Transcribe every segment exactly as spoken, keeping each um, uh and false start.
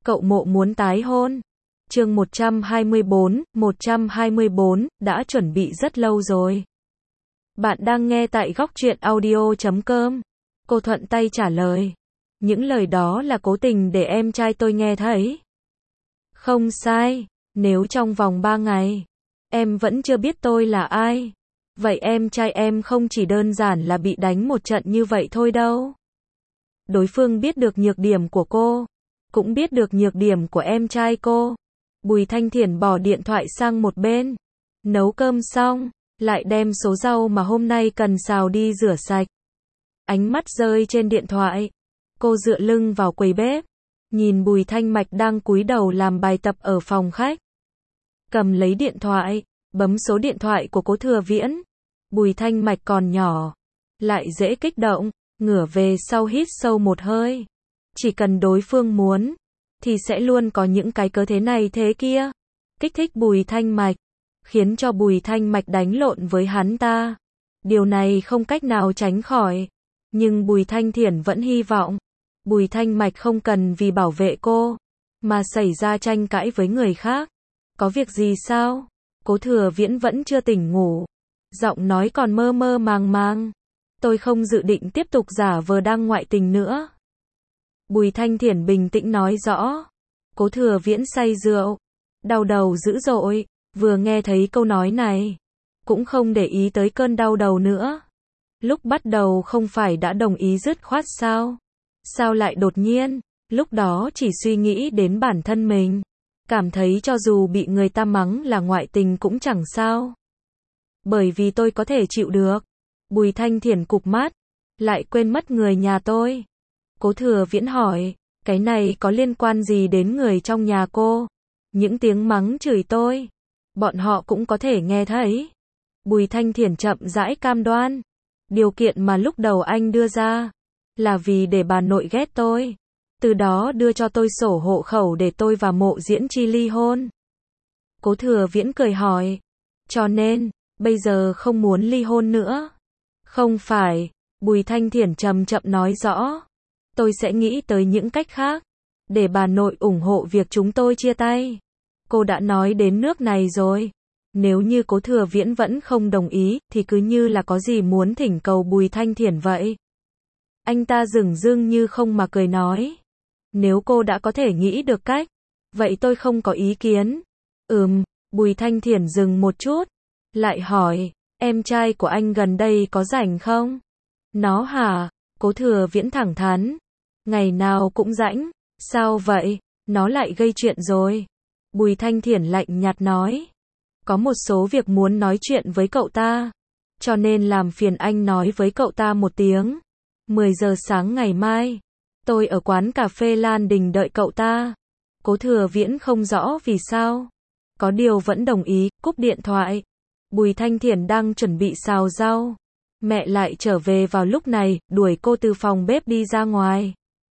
Cậu Mộ muốn tái hôn. Chương một trăm hai mươi bốn, một trăm hai mươi bốn, đã chuẩn bị rất lâu rồi. Bạn đang nghe tại góc truyện audio chấm com. Cô thuận tay trả lời. Những lời đó là cố tình để em trai tôi nghe thấy. Không sai, nếu trong vòng ba ngày, em vẫn chưa biết tôi là ai, vậy em trai em không chỉ đơn giản là bị đánh một trận như vậy thôi đâu. Đối phương biết được nhược điểm của cô, cũng biết được nhược điểm của em trai cô. Bùi Thanh Thiển bỏ điện thoại sang một bên, nấu cơm xong, lại đem số rau mà hôm nay cần xào đi rửa sạch. Ánh mắt rơi trên điện thoại, cô dựa lưng vào quầy bếp, nhìn Bùi Thanh Mạch đang cúi đầu làm bài tập ở phòng khách. Cầm lấy điện thoại, bấm số điện thoại của Cố Thừa Viễn. Bùi Thanh Mạch còn nhỏ, lại dễ kích động, ngửa về sau hít sâu một hơi. Chỉ cần đối phương muốn, thì sẽ luôn có những cái cớ thế này thế kia, kích thích Bùi Thanh Mạch, khiến cho Bùi Thanh Mạch đánh lộn với hắn ta. Điều này không cách nào tránh khỏi, nhưng Bùi Thanh Thiển vẫn hy vọng Bùi Thanh Mạch không cần vì bảo vệ cô mà xảy ra tranh cãi với người khác. Có việc gì sao? Cố Thừa Viễn vẫn chưa tỉnh ngủ, giọng nói còn mơ mơ màng màng. Tôi không dự định tiếp tục giả vờ đang ngoại tình nữa. Bùi Thanh Thiển bình tĩnh nói rõ. Cố Thừa Viễn say rượu, đau đầu dữ dội, vừa nghe thấy câu nói này, cũng không để ý tới cơn đau đầu nữa. Lúc bắt đầu không phải đã đồng ý dứt khoát sao? Sao lại đột nhiên, lúc đó chỉ suy nghĩ đến bản thân mình, cảm thấy cho dù bị người ta mắng là ngoại tình cũng chẳng sao. Bởi vì tôi có thể chịu được. Bùi Thanh Thiển cụp mắt, lại quên mất người nhà tôi. Cố Thừa Viễn hỏi, cái này có liên quan gì đến người trong nhà cô? Những tiếng mắng chửi tôi, bọn họ cũng có thể nghe thấy. Bùi Thanh Thiển chậm rãi cam đoan, điều kiện mà lúc đầu anh đưa ra là vì để bà nội ghét tôi, từ đó đưa cho tôi sổ hộ khẩu để tôi và Mộ Diễn Chi ly hôn. Cố Thừa Viễn cười hỏi, cho nên, bây giờ không muốn ly hôn nữa? Không phải, Bùi Thanh Thiển chậm chậm nói rõ, tôi sẽ nghĩ tới những cách khác, để bà nội ủng hộ việc chúng tôi chia tay. Cô đã nói đến nước này rồi, nếu như Cố Thừa Viễn vẫn không đồng ý, thì cứ như là có gì muốn thỉnh cầu Bùi Thanh Thiển vậy. Anh ta dửng dưng như không mà cười nói, nếu cô đã có thể nghĩ được cách, vậy tôi không có ý kiến. Ừm, Bùi Thanh Thiển dừng một chút, lại hỏi, em trai của anh gần đây có rảnh không? Nó hả? Cố Thừa Viễn thẳng thắn, ngày nào cũng rảnh. Sao vậy? Nó lại gây chuyện rồi. Bùi Thanh Thiển lạnh nhạt nói, có một số việc muốn nói chuyện với cậu ta, cho nên làm phiền anh nói với cậu ta một tiếng. mười giờ sáng ngày mai, tôi ở quán cà phê Lan Đình đợi cậu ta. Cố Thừa Viễn không rõ vì sao, có điều vẫn đồng ý, cúp điện thoại. Bùi Thanh Thiển đang chuẩn bị xào rau, mẹ lại trở về vào lúc này, đuổi cô từ phòng bếp đi ra ngoài,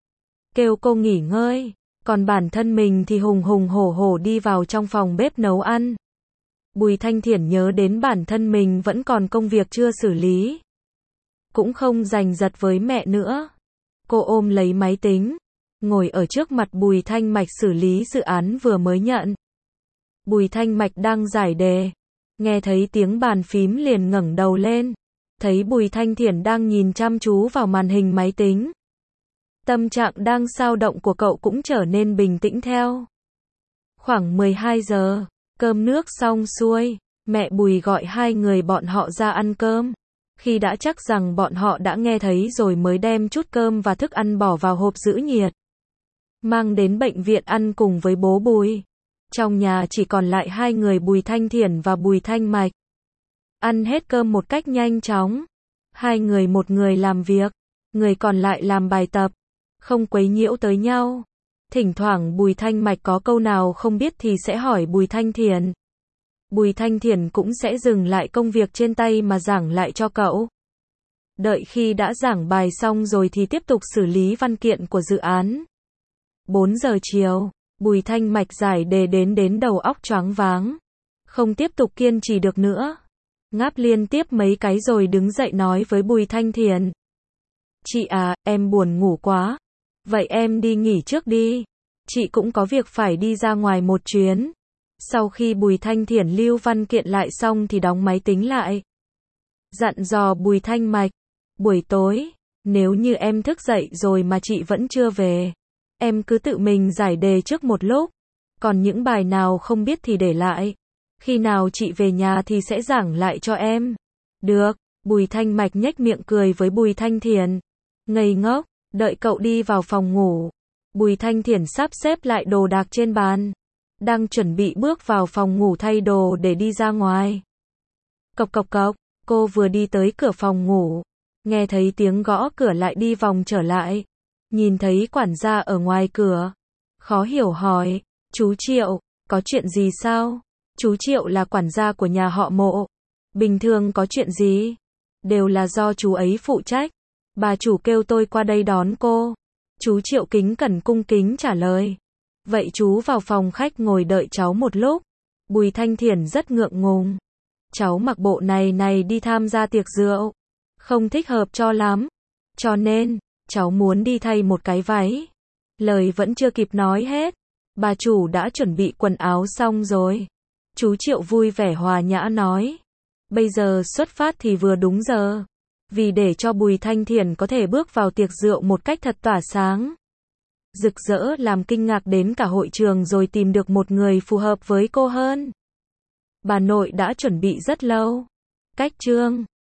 kêu cô nghỉ ngơi, còn bản thân mình thì hùng hùng hổ hổ đi vào trong phòng bếp nấu ăn. Bùi Thanh Thiển nhớ đến bản thân mình vẫn còn công việc chưa xử lý, cũng không giành giật với mẹ nữa. Cô ôm lấy máy tính, ngồi ở trước mặt Bùi Thanh Mạch xử lý dự án vừa mới nhận. Bùi Thanh Mạch đang giải đề, nghe thấy tiếng bàn phím liền ngẩng đầu lên, thấy Bùi Thanh Thiển đang nhìn chăm chú vào màn hình máy tính. Tâm trạng đang xao động của cậu cũng trở nên bình tĩnh theo. Khoảng mười hai giờ, cơm nước xong xuôi, mẹ Bùi gọi hai người bọn họ ra ăn cơm. Khi đã chắc rằng bọn họ đã nghe thấy rồi mới đem chút cơm và thức ăn bỏ vào hộp giữ nhiệt, mang đến bệnh viện ăn cùng với bố Bùi. Trong nhà chỉ còn lại hai người Bùi Thanh Thiển và Bùi Thanh Mạch. Ăn hết cơm một cách nhanh chóng. Hai người một người làm việc, người còn lại làm bài tập, không quấy nhiễu tới nhau. Thỉnh thoảng Bùi Thanh Mạch có câu nào không biết thì sẽ hỏi Bùi Thanh Thiển. Bùi Thanh Thiển cũng sẽ dừng lại công việc trên tay mà giảng lại cho cậu. Đợi khi đã giảng bài xong rồi thì tiếp tục xử lý văn kiện của dự án. bốn giờ chiều, Bùi Thanh Mạch giải đề đến đến đầu óc choáng váng, không tiếp tục kiên trì được nữa. Ngáp liên tiếp mấy cái rồi đứng dậy nói với Bùi Thanh Thiển, chị à, em buồn ngủ quá, vậy em đi nghỉ trước đi. chị cũng có việc phải đi ra ngoài một chuyến. Sau khi Bùi Thanh Thiển lưu văn kiện lại xong thì đóng máy tính lại. Dặn dò Bùi Thanh Mạch, buổi tối, nếu như em thức dậy rồi mà chị vẫn chưa về, em cứ tự mình giải đề trước một lúc, còn những bài nào không biết thì để lại. Khi nào chị về nhà thì sẽ giảng lại cho em. Được, Bùi Thanh Mạch nhếch miệng cười với Bùi Thanh Thiển. Ngây ngốc, đợi cậu đi vào phòng ngủ. Bùi Thanh Thiển sắp xếp lại đồ đạc trên bàn. Đang chuẩn bị bước vào phòng ngủ thay đồ để đi ra ngoài. Cộc cộc cộc, cô vừa đi tới cửa phòng ngủ. Nghe thấy tiếng gõ cửa lại đi vòng trở lại. Nhìn thấy quản gia ở ngoài cửa. Khó hiểu hỏi, chú Triệu, có chuyện gì sao? Chú Triệu là quản gia của nhà họ Mộ. Bình thường có chuyện gì? Đều là do chú ấy phụ trách. Bà chủ kêu tôi qua đây đón cô. Chú Triệu kính cẩn cung kính trả lời. Vậy chú vào phòng khách ngồi đợi cháu một lúc. Bùi Thanh Thiển rất ngượng ngùng. Cháu mặc bộ này này đi tham gia tiệc rượu. Không thích hợp cho lắm. Cho nên, cháu muốn đi thay một cái váy. Lời vẫn chưa kịp nói hết. Bà chủ đã chuẩn bị quần áo xong rồi. Chú Triệu vui vẻ hòa nhã nói. Bây giờ xuất phát thì vừa đúng giờ. Vì để cho Bùi Thanh Thiển có thể bước vào tiệc rượu một cách thật tỏa sáng. Rực rỡ làm kinh ngạc đến cả hội trường rồi tìm được một người phù hợp với cô hơn. Bà nội đã chuẩn bị rất lâu. Cách chương